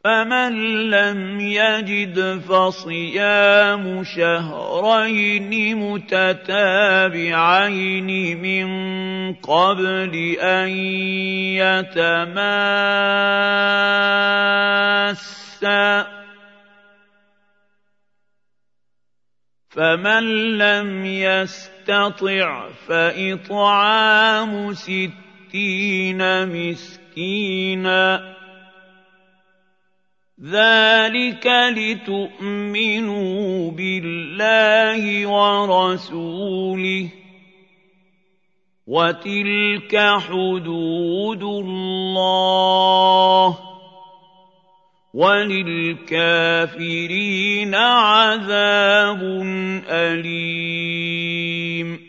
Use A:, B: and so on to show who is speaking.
A: فمن لم يجد فصيام شهرين متتابعين من قبل أن يتماسا فمن لم يستطع فإطعام 60 مسكينا ذلك لتؤمنوا بالله ورسوله وتلك حدود الله وللكافرين عذاب أليم